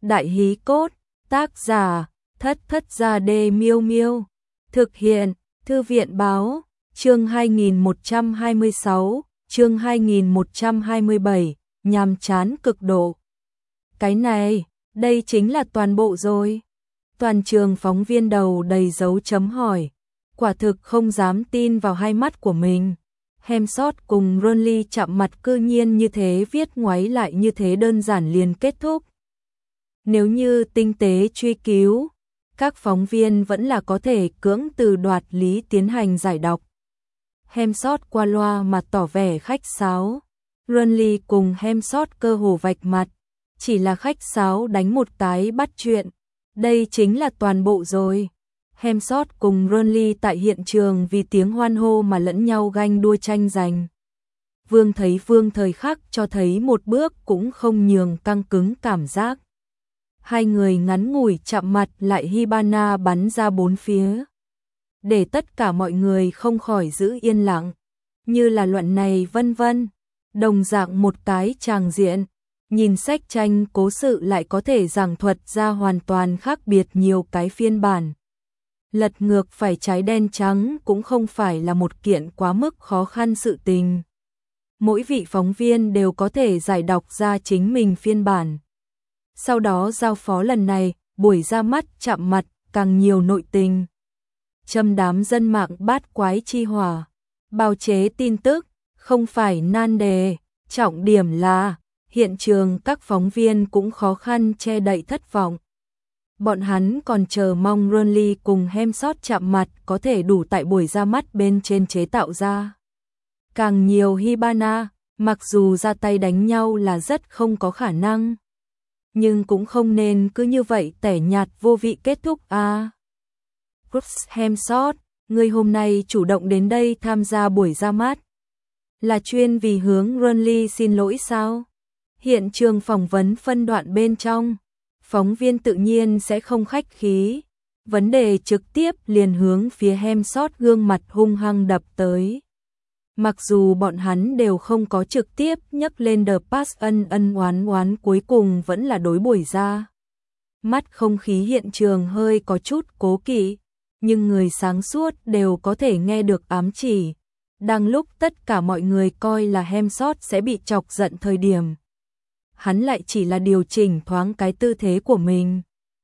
Đại hí cốt, tác giả, Thất Thất Gia Đê Miêu Miêu. Thực hiện, Thư viện báo, chương 2126, chương 2127, nhàm chán cực độ. Cái này, đây chính là toàn bộ rồi. Toàn trường phóng viên đầu đầy dấu chấm hỏi. Quả thực không dám tin vào hai mắt của mình. Hemsworth cùng Ronly chạm mặt cư nhiên như thế, viết ngoáy lại như thế đơn giản liền kết thúc. Nếu như tinh tế truy cứu, các phóng viên vẫn là có thể cưỡng từ đoạt lý tiến hành giải đọc. Hemsworth qua loa mà tỏ vẻ khách sáo. Ronly cùng Hemsworth cơ hồ vạch mặt, chỉ là khách sáo đánh một tái bắt chuyện. Đây chính là toàn bộ rồi. Hemsworth cùng Ronly tại hiện trường vì tiếng hoan hô mà lẫn nhau ganh đua tranh giành. Vương thời khắc cho thấy một bước cũng không nhường, căng cứng cảm giác. Hai người ngắn ngủi chạm mặt lại Hibana bắn ra bốn phía, để tất cả mọi người không khỏi giữ yên lặng. Như là luận này vân vân, đồng dạng một cái tràng diện, nhìn sách tranh cố sự lại có thể giảng thuật ra hoàn toàn khác biệt nhiều cái phiên bản. Lật ngược phải trái đen trắng cũng không phải là một kiện quá mức khó khăn sự tình. Mỗi vị phóng viên đều có thể giải đọc ra chính mình phiên bản. Sau đó giao phó lần này, buổi ra mắt chạm mặt, càng nhiều nội tình. Châm đám dân mạng bát quái chi hỏa. Bào chế tin tức, không phải nan đề, trọng điểm là, hiện trường các phóng viên cũng khó khăn che đậy thất vọng. Bọn hắn còn chờ mong Ronly cùng Hemsworth chạm mặt có thể đủ tại buổi ra mắt bên trên chế tạo ra. Càng nhiều Hibana, mặc dù ra tay đánh nhau là rất không có khả năng, nhưng cũng không nên cứ như vậy tẻ nhạt vô vị kết thúc à. Hemsworth, người hôm nay chủ động đến đây tham gia buổi ra mắt, là chuyên vì hướng Ronly xin lỗi sao? Hiện trường phỏng vấn phân đoạn bên trong, phóng viên tự nhiên sẽ không khách khí, vấn đề trực tiếp liền hướng phía Hemsworth gương mặt hung hăng đập tới. Mặc dù bọn hắn đều không có trực tiếp nhắc lên The Past, ân oán cuối cùng vẫn là đối buổi ra mắt không khí hiện trường hơi có chút cố kỵ, nhưng người sáng suốt đều có thể nghe được ám chỉ. Đang lúc tất cả mọi người coi là Hemsworth sẽ bị chọc giận thời điểm, hắn lại chỉ là điều chỉnh thoáng cái tư thế của mình,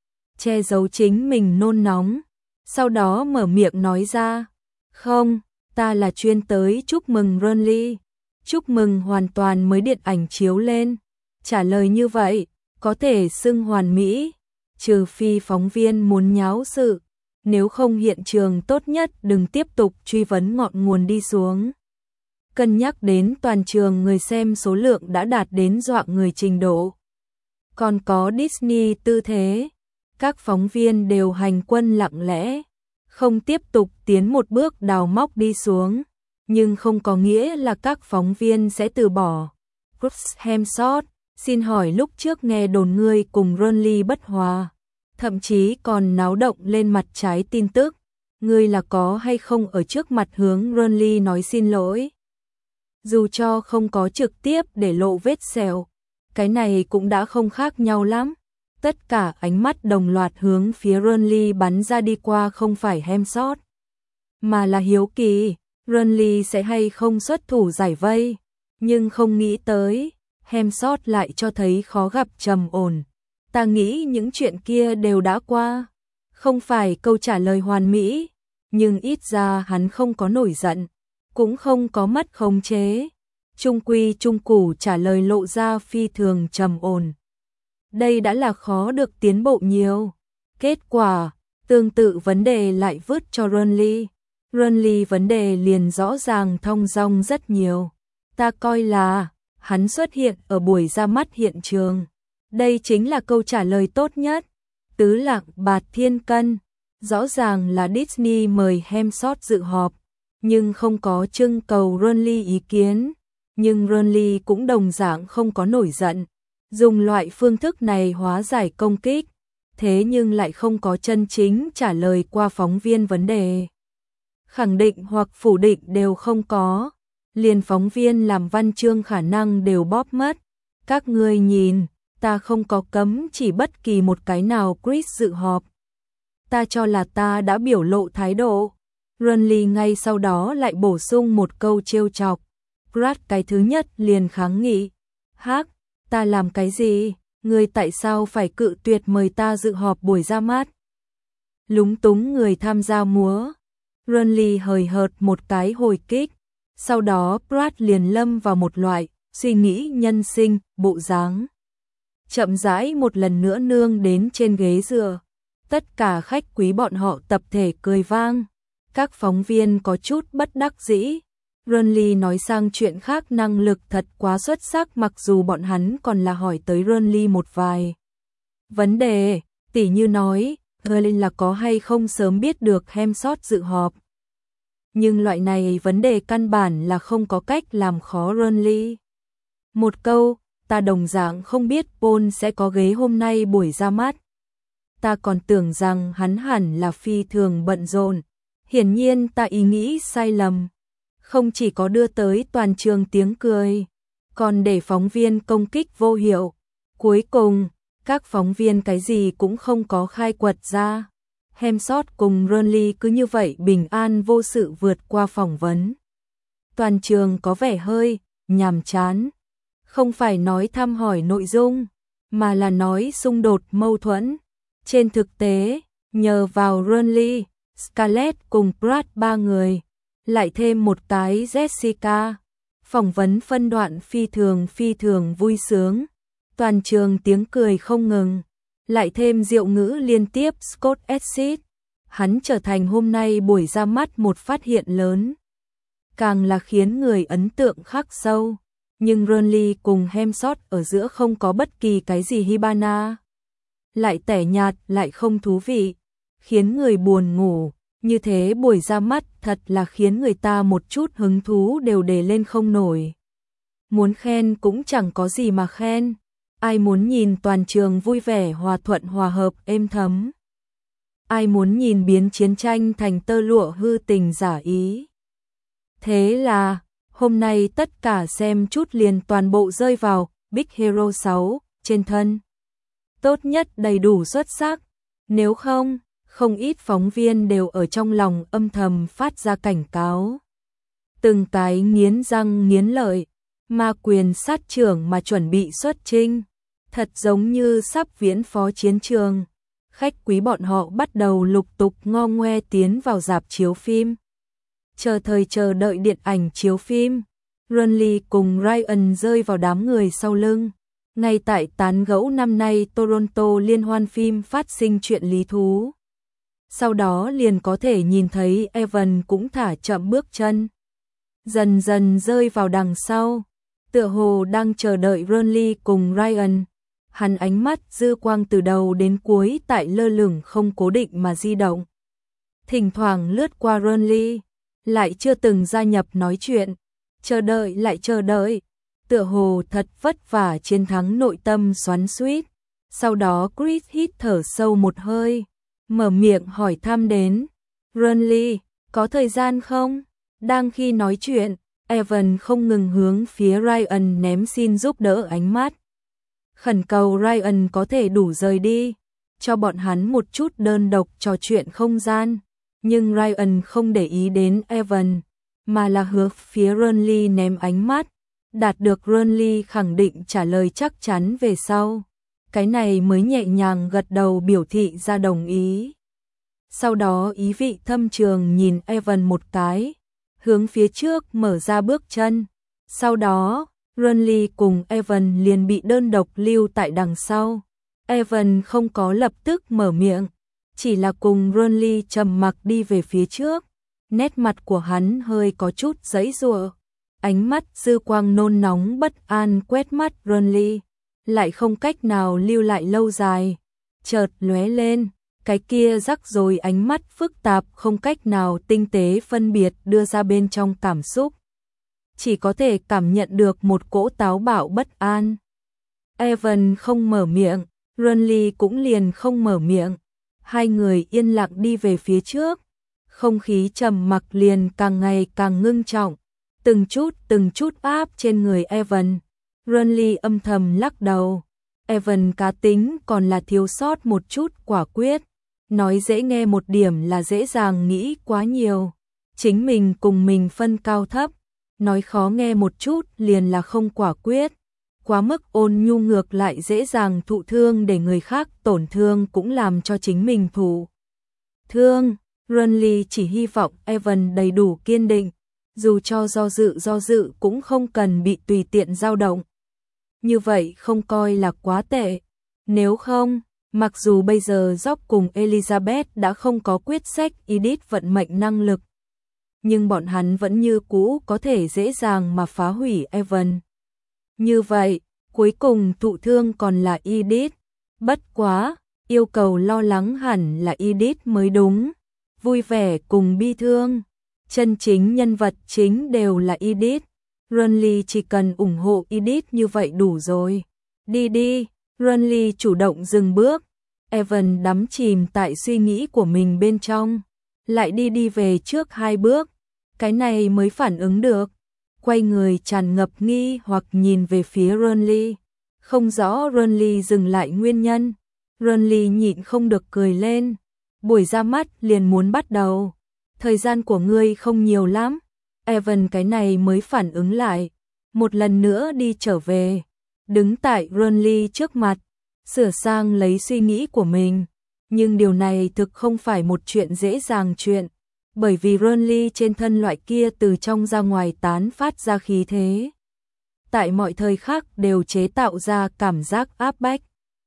che giấu chính mình nôn nóng, sau đó mở miệng nói ra, không, ta là chuyên tới chúc mừng Ronly, chúc mừng hoàn toàn mới điện ảnh chiếu lên. Trả lời như vậy, có thể xưng hoàn mỹ, trừ phi phóng viên muốn nháo sự, nếu không hiện trường tốt nhất đừng tiếp tục truy vấn ngọn nguồn đi xuống. Cân nhắc đến toàn trường người xem số lượng đã đạt đến dọa người trình độ, còn có Disney tư thế, các phóng viên đều hành quân lặng lẽ, không tiếp tục tiến một bước đào móc đi xuống, nhưng không có nghĩa là các phóng viên sẽ từ bỏ. Hemsworth, xin hỏi lúc trước nghe đồn ngươi cùng Ronly bất hòa, thậm chí còn náo động lên mặt trái tin tức, ngươi là có hay không ở trước mặt hướng Ronly nói xin lỗi? Dù cho không có trực tiếp để lộ vết sẹo, cái này cũng đã không khác nhau lắm. Tất cả ánh mắt đồng loạt hướng phía Ronly bắn ra đi qua, không phải Hemsworth, mà là hiếu kỳ, Ronly sẽ hay không xuất thủ giải vây, nhưng không nghĩ tới, Hemsworth lại cho thấy khó gặp trầm ổn. Ta nghĩ những chuyện kia đều đã qua, không phải câu trả lời hoàn mỹ, nhưng ít ra hắn không có nổi giận, cũng không có mất khống chế. Trung quy trung củ trả lời lộ ra phi thường trầm ổn. Đây đã là khó được tiến bộ nhiều. Kết quả, tương tự vấn đề lại vứt cho Ronly. Ronly vấn đề liền rõ ràng thong dong rất nhiều. Ta coi là, hắn xuất hiện ở buổi ra mắt hiện trường. Đây chính là câu trả lời tốt nhất. Tứ lạc bạt thiên cân. Rõ ràng là Disney mời Hemsworth dự họp, nhưng không có trưng cầu Ronly ý kiến. Nhưng Ronly cũng đồng dạng không có nổi giận, dùng loại phương thức này hóa giải công kích, thế nhưng lại không có chân chính trả lời qua phóng viên vấn đề. Khẳng định hoặc phủ định đều không có, liền phóng viên làm văn chương khả năng đều bóp mất. Các ngươi nhìn, Ta không có cấm chỉ bất kỳ một cái nào Chris dự họp. Ta cho là ta đã biểu lộ thái độ. Renly ngay sau đó lại bổ sung một câu trêu chọc. Brad cái thứ nhất liền kháng nghị. Hắc, ta làm cái gì? Ngươi tại sao phải cự tuyệt mời ta dự họp buổi ra mắt? Lúng túng người tham gia múa. Renly hời hợt một cái hồi kích. Sau đó Brad liền lâm vào một loại suy nghĩ nhân sinh, bộ dáng. Chậm rãi một lần nữa nương đến trên ghế dựa. Tất cả khách quý bọn họ tập thể cười vang. Các phóng viên có chút bất đắc dĩ. Renly nói sang chuyện khác, năng lực thật quá xuất sắc, mặc dù bọn hắn còn là hỏi tới Renly một vài vấn đề, tỉ như nói, Renly là có hay không sớm biết được Hemsworth dự họp. Nhưng loại này vấn đề căn bản là không có cách làm khó Renly. Một câu, ta đồng dạng không biết Paul sẽ có ghế hôm nay buổi ra mắt. Ta còn tưởng rằng hắn hẳn là phi thường bận rộn. Hiển nhiên ta ý nghĩ sai lầm. Không chỉ có đưa tới toàn trường tiếng cười, còn để phóng viên công kích vô hiệu. Cuối cùng, các phóng viên cái gì cũng không có khai quật ra. Hemsworth cùng Renly cứ như vậy bình an vô sự vượt qua phỏng vấn. Toàn trường có vẻ hơi nhàm chán. Không phải nói thăm hỏi nội dung, mà là nói xung đột mâu thuẫn. Trên thực tế, nhờ vào Renly, Scarlett cùng Brad ba người, lại thêm một cái Jessica. Phỏng vấn phân đoạn phi thường vui sướng. Toàn trường tiếng cười không ngừng. Lại thêm diệu ngữ liên tiếp Scott Exit. Hắn trở thành hôm nay buổi ra mắt một phát hiện lớn. Càng là khiến người ấn tượng khắc sâu. Nhưng Renly cùng Hemsworth ở giữa không có bất kỳ cái gì hibana. Lại tẻ nhạt, lại không thú vị. Khiến người buồn ngủ. Như thế buổi ra mắt thật là khiến người ta một chút hứng thú đều để lên không nổi. Muốn khen cũng chẳng có gì mà khen. Ai muốn nhìn toàn trường vui vẻ hòa thuận hòa hợp êm thấm. Ai muốn nhìn biến chiến tranh thành tơ lụa hư tình giả ý. Thế là, hôm nay tất cả xem chút liền toàn bộ rơi vào Big Hero 6 trên thân. Tốt nhất đầy đủ xuất sắc. Nếu không, không ít phóng viên đều ở trong lòng âm thầm phát ra cảnh cáo. Từng cái nghiến răng nghiến lợi, ma quyền sát trưởng mà chuẩn bị xuất chinh. Thật giống như sắp viễn phó chiến trường. Khách quý bọn họ bắt đầu lục tục ngo ngoe tiến vào rạp chiếu phim. Chờ đợi điện ảnh chiếu phim. Renly cùng Ryan rơi vào đám người sau lưng. Ngay tại tán gẫu năm nay Toronto liên hoan phim phát sinh chuyện lý thú. Sau đó liền có thể nhìn thấy Evan cũng thả chậm bước chân. Dần dần rơi vào đằng sau. Tựa hồ đang chờ đợi Renly cùng Ryan. Hắn ánh mắt dư quang từ đầu đến cuối tại lơ lửng không cố định mà di động. Thỉnh thoảng lướt qua Renly, lại chưa từng gia nhập nói chuyện. Chờ đợi lại chờ đợi. Tựa hồ thật vất vả chiến thắng nội tâm xoắn xuýt. Sau đó Chris hít thở sâu một hơi, mở miệng hỏi thăm đến. Renly, có thời gian không? Đang khi nói chuyện, Evan không ngừng hướng phía Ryan ném xin giúp đỡ ánh mắt. Khẩn cầu Ryan có thể đủ rời đi, cho bọn hắn một chút đơn độc trò chuyện không gian. Nhưng Ryan không để ý đến Evan, mà là hướng phía Renly ném ánh mắt. Đạt được Renly khẳng định trả lời chắc chắn về sau. Cái này mới nhẹ nhàng gật đầu biểu thị ra đồng ý. Sau đó ý vị thâm trường nhìn Evan một cái, hướng phía trước mở ra bước chân. Sau đó, Renly cùng Evan liền bị đơn độc lưu tại đằng sau. Evan không có lập tức mở miệng, chỉ là cùng Renly trầm mặc đi về phía trước. Nét mặt của hắn hơi có chút giãy giụa. Ánh mắt dư quang nôn nóng bất an quét mắt Renly, lại không cách nào lưu lại lâu dài. Chợt lóe lên, cái kia rắc rối ánh mắt phức tạp không cách nào tinh tế phân biệt đưa ra bên trong cảm xúc. Chỉ có thể cảm nhận được một cỗ táo bạo bất an. Evan không mở miệng, Renly cũng liền không mở miệng. Hai người yên lặng đi về phía trước. Không khí trầm mặc liền càng ngày càng ngưng trọng. Từng chút áp trên người Evan. Renly âm thầm lắc đầu. Evan cá tính còn là thiếu sót một chút quả quyết. Nói dễ nghe một điểm là dễ dàng nghĩ quá nhiều. Chính mình cùng mình phân cao thấp. Nói khó nghe một chút liền là không quả quyết. Quá mức ôn nhu ngược lại dễ dàng thụ thương, để người khác tổn thương cũng làm cho chính mình thụ thương. Renly chỉ hy vọng Evan đầy đủ kiên định, dù cho do dự cũng không cần bị tùy tiện dao động. Như vậy không coi là quá tệ. Nếu không, mặc dù bây giờ Job cùng Elizabeth đã không có quyết sách edit vận mệnh năng lực, nhưng bọn hắn vẫn như cũ có thể dễ dàng mà phá hủy Evan. Như vậy, cuối cùng thụ thương còn là Edith. Bất quá, yêu cầu lo lắng hẳn là Edith mới đúng. Vui vẻ cùng bi thương, chân chính nhân vật chính đều là Edith. Renly chỉ cần ủng hộ Edith như vậy đủ rồi. Đi đi, Renly chủ động dừng bước. Evan đắm chìm tại suy nghĩ của mình bên trong, lại đi về trước 2 bước, cái này mới phản ứng được. Quay người tràn ngập nghi hoặc nhìn về phía Renly. Không rõ Renly dừng lại nguyên nhân. Renly nhịn không được cười lên. Buổi ra mắt liền muốn bắt đầu. Thời gian của ngươi không nhiều lắm. Evan cái này mới phản ứng lại. Một lần nữa đi trở về. Đứng tại Renly trước mặt. Sửa sang lấy suy nghĩ của mình. Nhưng điều này thực không phải một chuyện dễ dàng chuyện. Bởi vì Renly trên thân loại kia từ trong ra ngoài tán phát ra khí thế. Tại mọi thời khắc đều chế tạo ra cảm giác áp bách.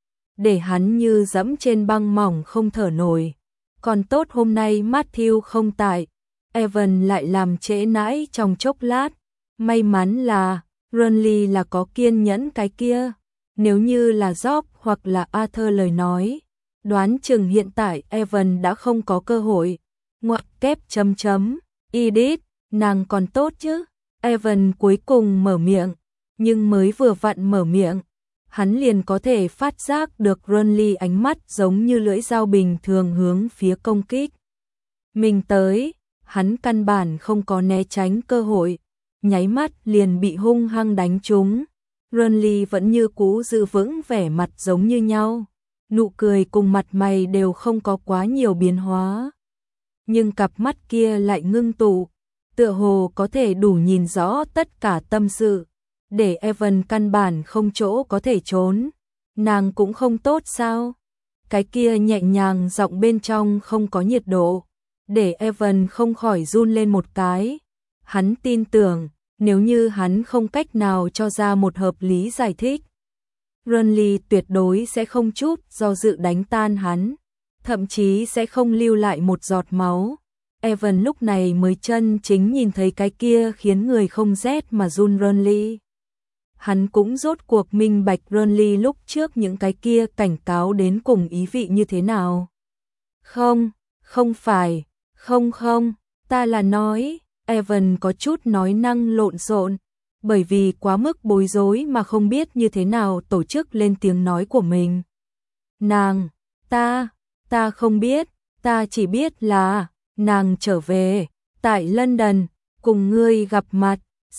Để hắn như dẫm trên băng mỏng không thở nổi. Còn tốt hôm nay Matthew không tại. Evan lại làm trễ nãi trong chốc lát. May mắn là Renly là có kiên nhẫn cái kia. Nếu như là Job hoặc là Arthur lời nói, đoán chừng hiện tại Evan đã không có cơ hội. Ngoặc kép chấm chấm, Edith, nàng còn tốt chứ? Evan cuối cùng mở miệng, nhưng mới vừa vặn mở miệng, hắn liền có thể phát giác được Renly ánh mắt giống như lưỡi dao bình thường hướng phía công kích. Mình tới, hắn căn bản không có né tránh cơ hội, nháy mắt liền bị hung hăng đánh trúng. Renly vẫn như cũ giữ vững vẻ mặt giống như nhau, nụ cười cùng mặt mày đều không có quá nhiều biến hóa. Nhưng cặp mắt kia lại ngưng tụ, tựa hồ có thể đủ nhìn rõ tất cả tâm sự, để Evan căn bản không chỗ có thể trốn. Nàng cũng không tốt sao? Cái kia nhẹ nhàng giọng bên trong không có nhiệt độ, để Evan không khỏi run lên một cái. Hắn tin tưởng, nếu như hắn không cách nào cho ra một hợp lý giải thích, Renly tuyệt đối sẽ không chút do dự đánh tan hắn, thậm chí sẽ không lưu lại một giọt máu. Evan lúc này mới chân chính nhìn thấy cái kia khiến người không rét mà run Renly. Hắn cũng rốt cuộc minh bạch Renly lúc trước những cái kia cảnh cáo đến cùng ý vị như thế nào. Không, không phải, không, ta là nói, Evan có chút nói năng lộn xộn, bởi vì quá mức bối rối mà không biết như thế nào tổ chức lên tiếng nói của mình. Nàng, ta không biết, ta chỉ biết là nàng trở về, tại London, cùng ngươi gặp mặt,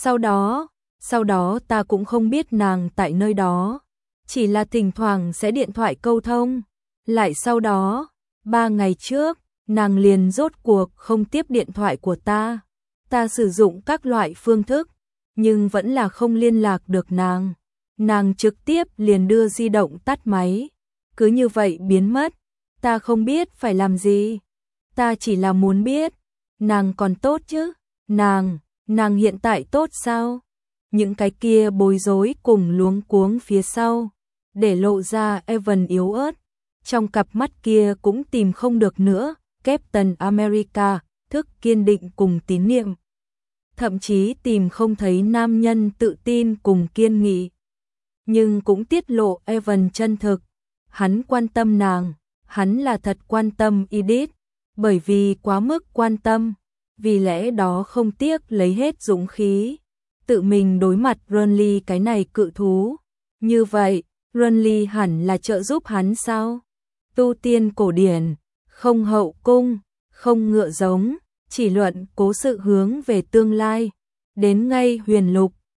sau đó ta cũng không biết nàng tại nơi đó, chỉ là thỉnh thoảng sẽ điện thoại câu thông, lại sau đó, 3 ngày trước, nàng liền rốt cuộc không tiếp điện thoại của ta sử dụng các loại phương thức, nhưng vẫn là không liên lạc được nàng trực tiếp liền đưa di động tắt máy, cứ như vậy biến mất, ta không biết phải làm gì. Ta chỉ là muốn biết, nàng còn tốt chứ? Nàng hiện tại tốt sao? Những cái kia bối rối cùng luống cuống phía sau, để lộ ra Evan yếu ớt. Trong cặp mắt kia cũng tìm không được nữa, Captain America, thức kiên định cùng tín niệm. Thậm chí tìm không thấy nam nhân tự tin cùng kiên nghị. Nhưng cũng tiết lộ Evan chân thực. Hắn quan tâm nàng, hắn là thật quan tâm Edith. Bởi vì quá mức quan tâm, vì lẽ đó không tiếc lấy hết dũng khí, tự mình đối mặt Renly cái này cự thú. Như vậy, Renly hẳn là trợ giúp hắn sao? Tu tiên cổ điển, không hậu cung, không ngựa giống, chỉ luận cố sự hướng về tương lai, đến ngay huyền lục,